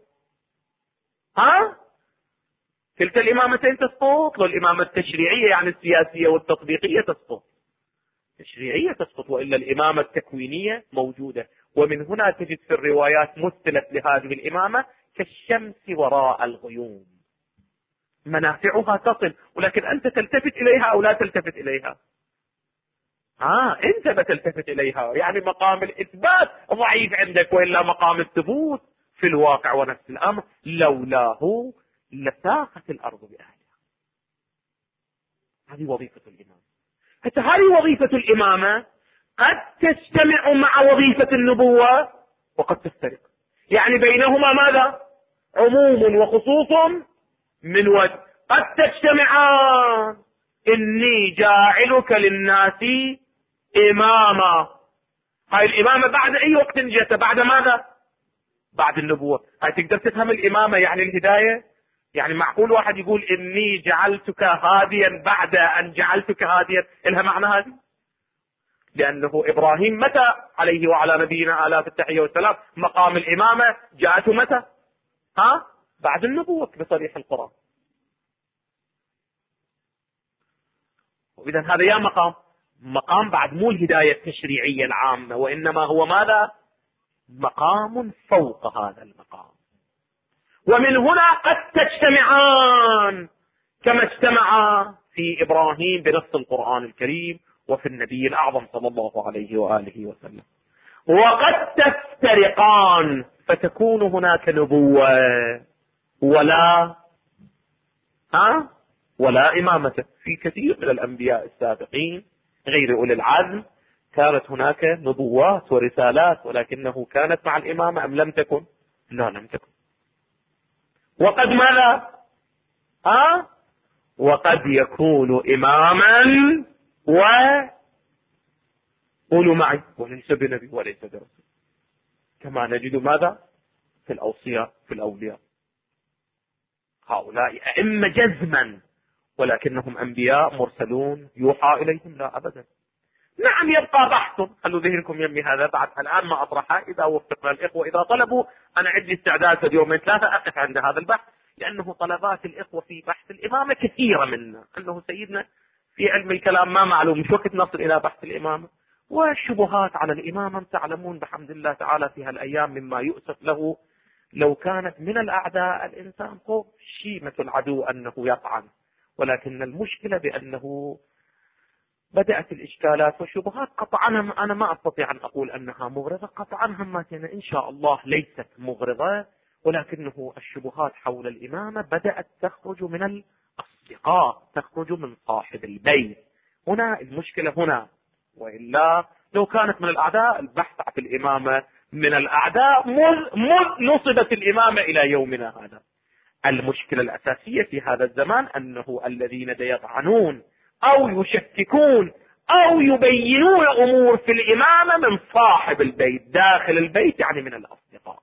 كلتا الإمامتين تسقط. والإمامة التشريعية يعني السياسية والتطبيقية تسقط، التشريعية تسقط، وإلا الإمامة التكوينية موجودة. ومن هنا تجد في الروايات مثلت لهذه الإمامة كالشمس وراء الغيوم، منافعها تصل، ولكن أنت تلتفت إليها أو لا تلتفت إليها؟ أنت بتلتفت إليها، يعني مقام الإثبات ضعيف عندك، وإلا مقام الثبوت في الواقع ونفس الأمر لولاه لساخت الأرض بأهلها. هذه وظيفة الإمام. حتى هذه وظيفة الإمامة قد تجتمع مع وظيفة النبوة وقد تفترق، يعني بينهما ماذا؟ عموم وخصوص من وجه. قد تجتمعان، إني جاعلك للناس إماما. هاي الإمامة بعد أي وقت جاءت؟ بعد ماذا؟ بعد النبوة. هاي تقدر تفهم الإمامة يعني الهداية؟ يعني معقول واحد يقول إني جعلتك هاديا بعد أن جعلتك هاديا؟ إلها معنى هذه؟ لأنه إبراهيم متى عليه وعلى نبينا آلاف التحية والسلام مقام الإمامة جاءته متى؟ بعد النبوة بصريح القرآن. وإذا هذا يا مقام بعد مو الهداية التشريعية العامة، وإنما هو ماذا؟ مقام فوق هذا المقام. ومن هنا قد تجتمعان كما اجتمعا في إبراهيم بنص القرآن الكريم وفي النبي الأعظم صلى الله عليه وآله وسلم، وقد تفترقان فتكون هناك نبوة ولا إمامة. في كثير من الأنبياء السابقين غير أولي العزم كانت هناك نبوات ورسالات، ولكنه كانت مع الإمامة أم لم تكن؟ لا، لم تكن. وقد ماذا؟ وقد يكون إماما قولوا معي وليس بنبي وليس برسول، كما نجد ماذا في الأوصياء في الأولياء. هؤلاء أئمة جزما، ولكنهم أنبياء مرسلون يوحى إليهم؟ لا أبدا. نعم، يبقى بحث، خلوا ذهنكم يمي هذا بعد الآن ما أطرحه. إذا وفقنا الإخوة إذا طلبوا، أنا عندي استعداد في يومين ثلاثة أقف عند هذا البحث، لأنه طلبات الإخوة في بحث الإمامة كثيرة منا. أنه سيدنا في علم الكلام ما معلوم مش وقت نصل إلى بحث الإمامة، والشبهات على الإمامة تعلمون بحمد الله تعالى في هالأيام مما يؤسف له. لو كانت من الأعداء الإنسان فوق شيمة العدو أنه يطعن، ولكن المشكلة بأنه بدأت الإشكالات والشبهات. قطعا أنا ما أستطيع أن أقول أنها مغرضة، قطعا هماتنا إن شاء الله ليست مغرضة، ولكنه الشبهات حول الإمامة بدأت تخرج من الأصدقاء، تخرج من صاحب البيت. هنا المشكلة هنا، وإلا لو كانت من الأعداء البحث عن الإمامة من الأعداء مذ نصبت الإمامة إلى يومنا هذا. المشكلة الأساسية في هذا الزمان أنه الذين يطعنون أو يشككون أو يبينون أمور في الإمامة من صاحب البيت داخل البيت، يعني من الأصدقاء.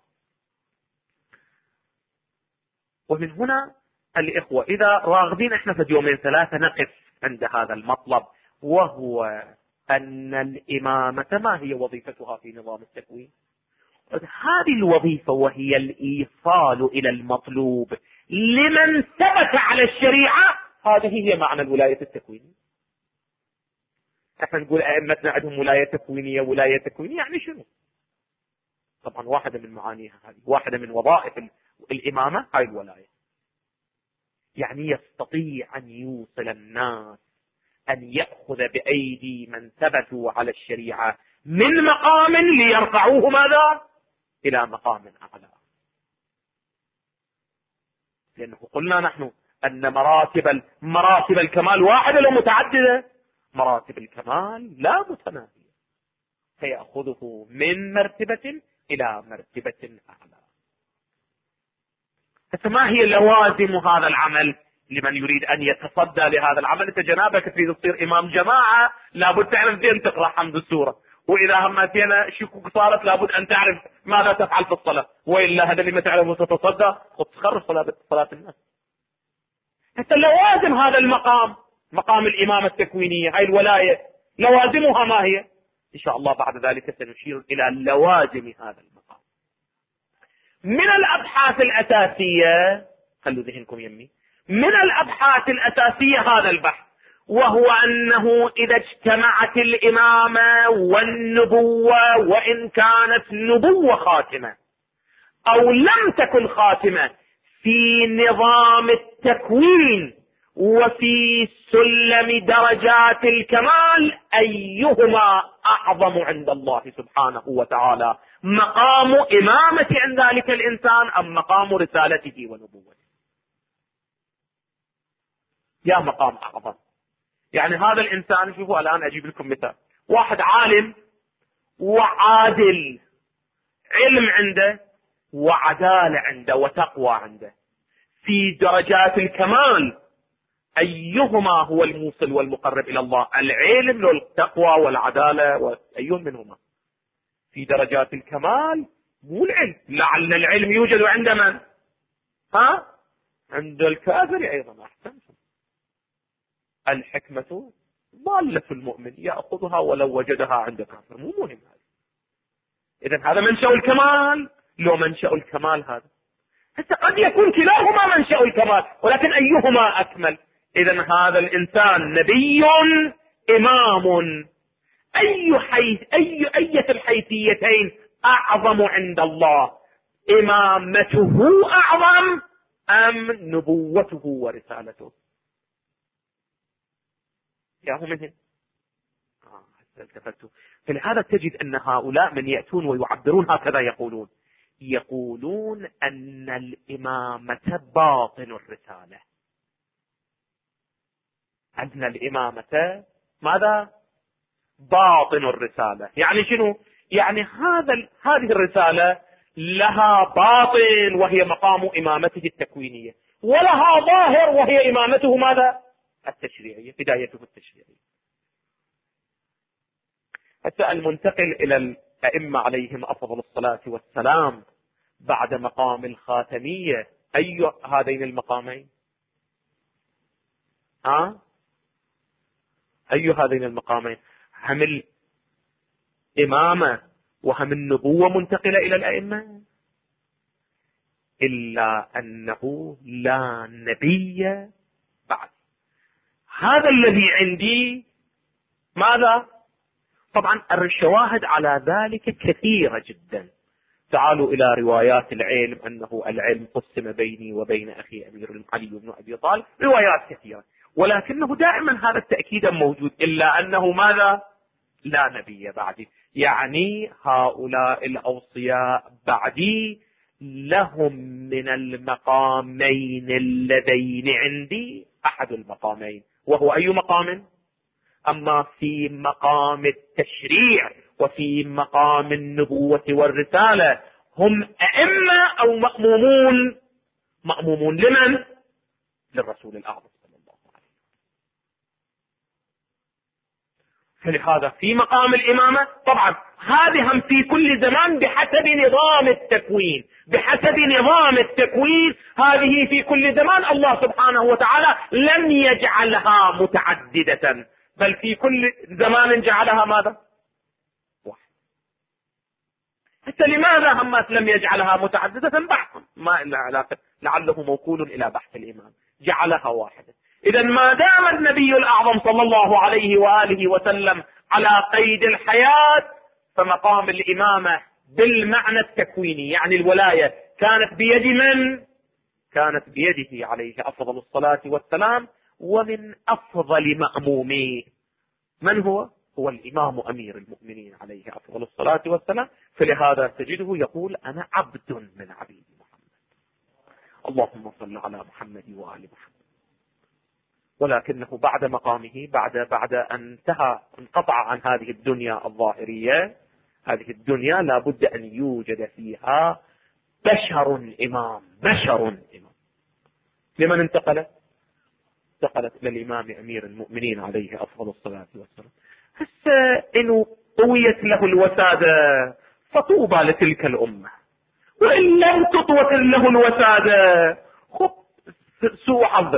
ومن هنا الإخوة إذا راغبين إحنا في يومين ثلاثة نقف عند هذا المطلب، وهو أن الإمامة ما هي وظيفتها في نظام التكوين؟ هذه الوظيفة وهي الإيصال إلى المطلوب لمن ثبت على الشريعة، هذه هي معنى الولاية التكوينية. احنا نقول أئمتنا عندهم ولاية تكوينية، ولاية تكوينية يعني شنو؟ طبعا واحدة من معانيها هذه، واحدة من وظائف الإمامة هاي الولاية، يعني يستطيع أن يوصل الناس، أن يأخذ بأيدي من ثبتوا على الشريعة من مقام ليرفعوه ماذا؟ إلى مقام أعلى. لأنه قلنا نحن أن مراتب الكمال واحدة لو متعددة، مراتب الكمال لا متناهية، فيأخذه من مرتبة إلى مرتبة أعلى. فما هي لوازم هذا العمل لمن يريد أن يتصدى لهذا العمل؟ أنت جنابك تريد تصير إمام جماعة، لابد تعرف زين تقرأ حمد السورة، وإذا همتنا شكوك صارت لابد أن تعرف ماذا تفعل في الصلاة، وإلا هذا اللي ما تعرفه تتصدى وتخرج صلاة الناس. حتى لوازم هذا المقام، مقام الإمامة التكوينية، هاي الولاية لوازمها ما هي؟ إن شاء الله بعد ذلك سنشير إلى لوازم هذا المقام. من الأبحاث الأساسية، خلوا ذهنكم يمي، من الأبحاث الأساسية هذا البحث، وهو أنه إذا اجتمعت الإمامة والنبوة، وإن كانت نبوة خاتمة أو لم تكن خاتمة، في نظام التكوين وفي سلم درجات الكمال، أيهما أعظم عند الله سبحانه وتعالى؟ مقام إمامة عند ذلك الإنسان أم مقام رسالته ونبوته؟ يا مقام أعظم. يعني هذا الإنسان، شوفوا الآن أجيب لكم مثال، واحد عالم وعادل، علم عنده وعدالة عنده وتقوى عنده، في درجات الكمال أيهما هو الموصل والمقرب إلى الله؟ العلم والتقوى والعدالة، أيهم منهما؟ في درجات الكمال مو العلم، لعل العلم يوجد عند من؟ عند الكافر أيضا. أحسنتم. الحكمة ضالة المؤمن يأخذها ولو وجدها عند كافر، مو مهم هذا. إذن هذا منشأ الكمال، لو منشأ الكمال هذا، حتى قد يكون كلاهما منشأ الكمال، ولكن أيهما أكمل؟ إذن هذا الإنسان نبي إمام، أي الحيثيتين أعظم عند الله؟ إمامته أعظم أم نبوته ورسالته؟ ياهم منهم. التفتوا. فلهذا تجد أن هؤلاء من يأتون ويعبرون هكذا يقولون أن الإمامة باطن الرسالة. أن الإمامة ماذا؟ باطن الرسالة. يعني شنو؟ يعني هذه الرسالة لها باطن وهي مقام إمامته التكوينية، ولها ظاهر وهي إمامته ماذا؟ التشريعية، بدايته التشريعية. حتى المنتقل إلى الأئمة عليهم أفضل الصلاة والسلام بعد مقام الخاتمية، أي هذين المقامين؟ أي هذين المقامين؟ هم الإمامة وهم النبوة منتقلة إلى الأئمة، إلا أنه لا نبي بعد. هذا الذي عندي ماذا؟ طبعا الشواهد على ذلك كثيرة جدا. تعالوا إلى روايات العلم، أنه العلم قسم بيني وبين أخي أمير علي بن أبي طالب، روايات كثيرة، ولكنه دائما هذا التأكيد موجود، إلا أنه ماذا؟ لا نبي بعدي. يعني هؤلاء الأوصياء بعدي لهم من المقامين اللذين عندي أحد المقامين، وهو أي مقام؟ أما في مقام التشريع وفي مقام النبوة والرسالة هم أئمة أو مأمومون؟ مأمومون لمن؟ للرسول الأعظم صلى الله عليه وسلم. فلهذا في مقام الإمامة طبعا هذه هم في كل زمان بحسب نظام التكوين، بحسب نظام التكوين هذه في كل زمان الله سبحانه وتعالى لم يجعلها متعددة، بل في كل زمان جعلها ماذا؟ واحد. حتى لماذا همات لم يجعلها متعددة؟ بحث ما إلا علاقة، لعله موكول إلى بحث الإمام، جعلها واحدة. إذا ما دام النبي الأعظم صلى الله عليه وآله وسلم على قيد الحياة، فمقام الإمامة بالمعنى التكويني يعني الولاية كانت بيد من؟ كانت بيده عليه أفضل الصلاة والسلام، ومن أفضل مأموميه من هو؟ هو الإمام أمير المؤمنين عليه أفضل الصلاة والسلام. فلهذا تجده يقول أنا عبد من عبيد محمد، اللهم صل على محمد وآل محمد. ولكنه بعد مقامه، بعد أن انقطع عن هذه الدنيا الظاهرية، هذه الدنيا لابد أن يوجد فيها بشر إمام. لمن انتقلت إلى الإمام أمير المؤمنين عليه أفضل الصلاة والسلام. هسه إنه طويت له الوسادة فطوبى لتلك الأمة، وإن لم تطوت له الوسادة سوء حظ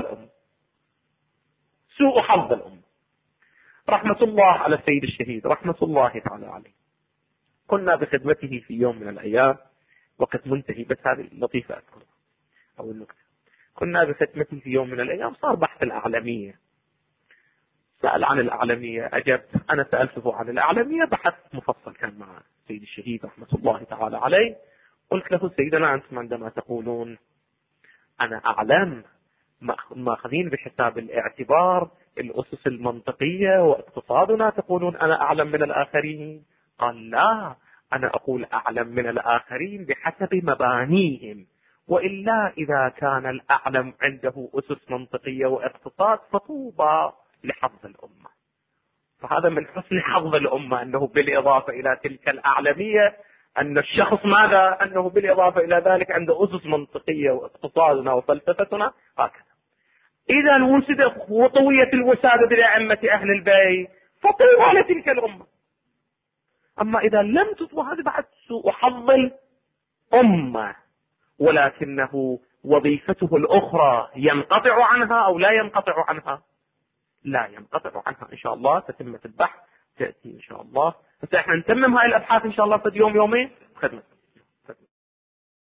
الأمة. رحمة الله على السيد الشهيد رحمة الله تعالى عليه، كنا بخدمته في يوم من الأيام، وقت منتهي بس هذه لطيفة أذكر أو النكتة. كنا بخدمته في يوم من الأيام، صار بحث الأعلمية، سأل عن الأعلمية، أجبت، أنا سألته عن الأعلمية، بحث مفصل كان مع سيد الشهيد رحمة الله تعالى عليه. قلت له سيدنا أنتم عندما تقولون أنا أعلم ماخذين بحساب الاعتبار الأسس المنطقية واقتصادنا، تقولون أنا أعلم من الآخرين؟ قال لا، أنا أقول أعلم من الآخرين بحسب مبانيهم، وإلا إذا كان الأعلم عنده أسس منطقية واقتصاد فطوبى لحظ الأمة. فهذا من حسن حظ الأمة أنه بالإضافة إلى تلك الأعلمية أن الشخص ماذا؟ أنه بالإضافة إلى ذلك عنده أسس منطقية واقتصادنا وفلسفتنا هكذا. إذا وسدت وطوية الوسادة لأئمة أهل البيت فطوبى لتلك الأمة. أما إذا لم تطوى هذا بعد سوء حظ الأمة، ولكنه وظيفته الأخرى ينقطع عنها أو لا ينقطع عنها؟ لا ينقطع عنها. إن شاء الله تتمة البحث تأتي إن شاء الله، بس احنا نتمم هاي الأبحاث إن شاء الله في يوم يومين خدمة.